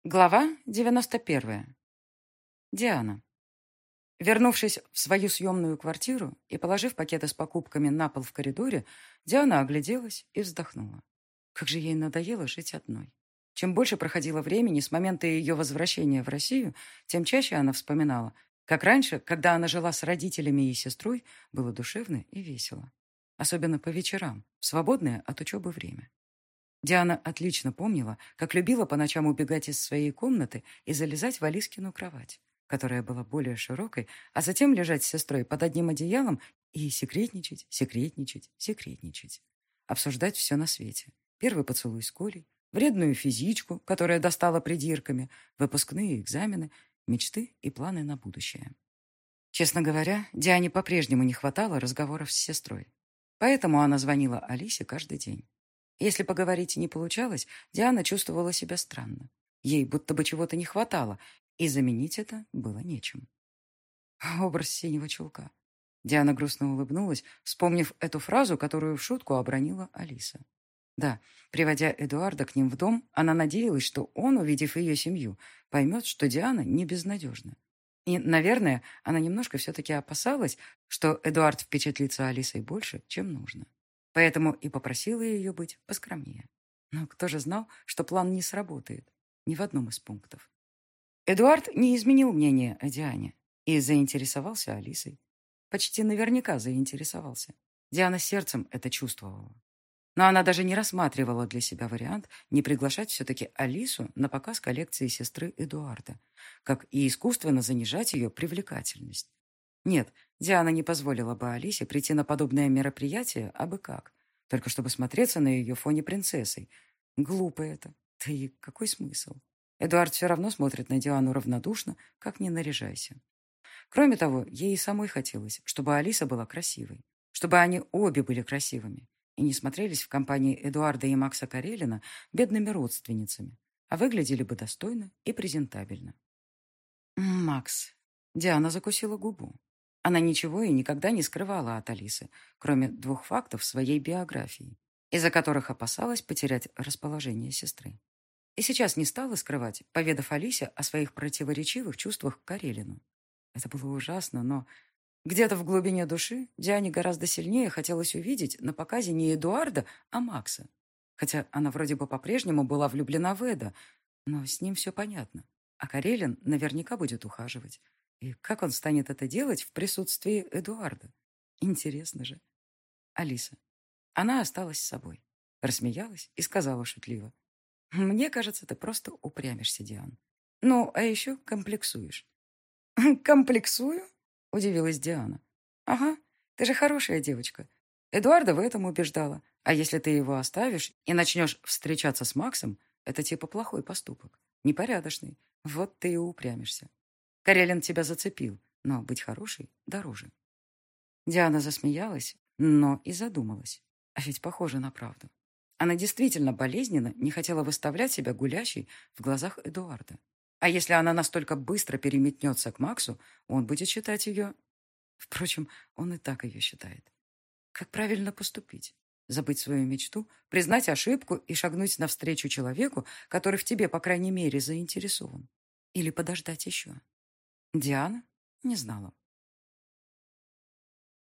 Глава 91. Диана. Вернувшись в свою съемную квартиру и положив пакеты с покупками на пол в коридоре, Диана огляделась и вздохнула. Как же ей надоело жить одной. Чем больше проходило времени с момента ее возвращения в Россию, тем чаще она вспоминала, как раньше, когда она жила с родителями и сестрой, было душевно и весело. Особенно по вечерам, в свободное от учебы время. Диана отлично помнила, как любила по ночам убегать из своей комнаты и залезать в Алискину кровать, которая была более широкой, а затем лежать с сестрой под одним одеялом и секретничать, секретничать, секретничать. Обсуждать все на свете. Первый поцелуй с Колей, вредную физичку, которая достала придирками, выпускные экзамены, мечты и планы на будущее. Честно говоря, Диане по-прежнему не хватало разговоров с сестрой. Поэтому она звонила Алисе каждый день. Если поговорить не получалось, Диана чувствовала себя странно. Ей будто бы чего-то не хватало, и заменить это было нечем. Образ синего чулка. Диана грустно улыбнулась, вспомнив эту фразу, которую в шутку обронила Алиса. Да, приводя Эдуарда к ним в дом, она надеялась, что он, увидев ее семью, поймет, что Диана не безнадежна. И, наверное, она немножко все-таки опасалась, что Эдуард впечатлится Алисой больше, чем нужно. Поэтому и попросила ее быть поскромнее. Но кто же знал, что план не сработает? Ни в одном из пунктов. Эдуард не изменил мнение о Диане и заинтересовался Алисой. Почти наверняка заинтересовался. Диана сердцем это чувствовала. Но она даже не рассматривала для себя вариант не приглашать все-таки Алису на показ коллекции сестры Эдуарда, как и искусственно занижать ее привлекательность. Нет, Диана не позволила бы Алисе прийти на подобное мероприятие абы как, только чтобы смотреться на ее фоне принцессой. Глупо это. Да и какой смысл? Эдуард все равно смотрит на Диану равнодушно, как ни наряжайся. Кроме того, ей и самой хотелось, чтобы Алиса была красивой, чтобы они обе были красивыми и не смотрелись в компании Эдуарда и Макса Карелина бедными родственницами, а выглядели бы достойно и презентабельно. Макс. Диана закусила губу. Она ничего и никогда не скрывала от Алисы, кроме двух фактов своей биографии, из-за которых опасалась потерять расположение сестры. И сейчас не стала скрывать, поведав Алисе о своих противоречивых чувствах к Карелину. Это было ужасно, но где-то в глубине души Диане гораздо сильнее хотелось увидеть на показе не Эдуарда, а Макса. Хотя она вроде бы по-прежнему была влюблена в Эда, но с ним все понятно. А Карелин наверняка будет ухаживать. И как он станет это делать в присутствии Эдуарда? Интересно же. Алиса. Она осталась с собой. Рассмеялась и сказала шутливо. «Мне кажется, ты просто упрямишься, Диан. Ну, а еще комплексуешь». «Комплексую?» — удивилась Диана. «Ага, ты же хорошая девочка. Эдуарда в этом убеждала. А если ты его оставишь и начнешь встречаться с Максом, это типа плохой поступок, непорядочный. Вот ты и упрямишься. Карелин тебя зацепил, но быть хорошей дороже». Диана засмеялась, но и задумалась. А ведь похоже на правду. Она действительно болезненно не хотела выставлять себя гулящей в глазах Эдуарда. А если она настолько быстро переметнется к Максу, он будет считать ее... Впрочем, он и так ее считает. Как правильно поступить? Забыть свою мечту, признать ошибку и шагнуть навстречу человеку, который в тебе, по крайней мере, заинтересован? Или подождать еще? Диана не знала.